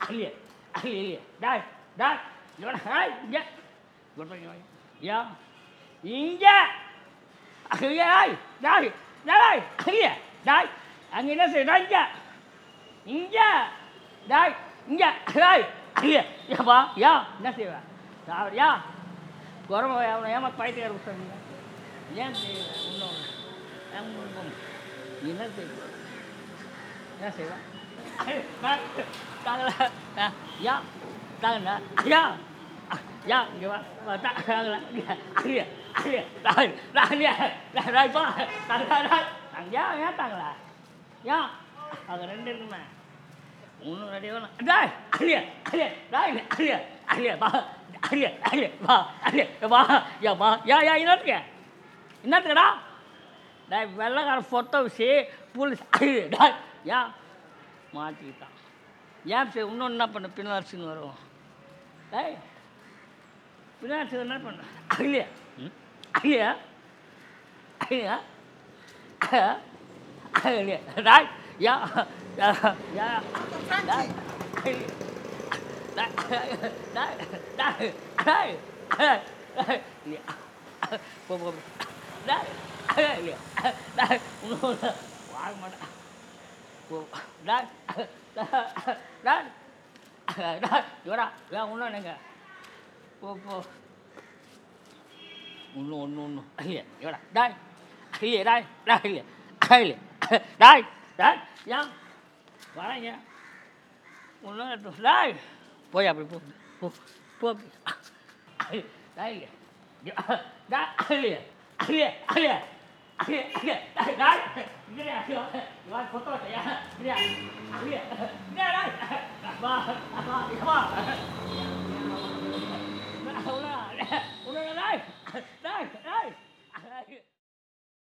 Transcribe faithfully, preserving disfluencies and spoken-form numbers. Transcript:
Ahli, ahli, ahli. Dah, dah. Jangan, hai, ya. Gua tanya, ya. Inja. Ahli, hai, dah, dah, ahli, dah. Angin nasi, dah, inja. Inja, dah, inja, hai, ahli. Ya, ba, ya, nasi, ba. Dah, ya. Korang mau yang yang mat pahit ya rusak ni. Yang ni, uno, yang uno, ni nasi. Nasi, ba. Bác, tăng là, à, dạ, tăng là, dạ, dạ, dạ, mà tăng là, dạ, dạ, tăng, tăng nha, tăng đây có, tăng đây đây, tăng giá nhá, tăng là, dạ, tăng đến đến mà, uống nó đi con, đây, dạ, dạ, đây, dạ, dạ, ba, dạ, dạ, ba, dạ, ba, dạ ba, dạ, dạ, ingat ke, ingat ke dah, đây, kalau kalau foto si, polis, đây, dạ. மாட்டிக்கிட்டான் ஏன் சரி இன்னொன்று என்ன பண்ண பின்னாச்சுன்னு வரும் டேய் பின்னாச்சு என்ன பண்ண அகிலியா ம் அகிலியா அகிலியா அகிலியா டாய் யா யா யா டாய் டாய் டாய் டாய் டாய் டாய் போ போ டாய் டாய் இன்னொன்று வாங்க மாட்டேன் dah dah dah dah jora yang uno nengah po po uno uno uno iya jora dah iya dah dah iya iya dah dah yang warnanya uno itu dah po ya po po po dah iya dah iya iya iya Ahli, ahli, dah, dah, ini dia, buat foto saya, ini dia, ahli, ini dia, dah, apa, apa, apa, udah, udah, udah, dah, dah, dah.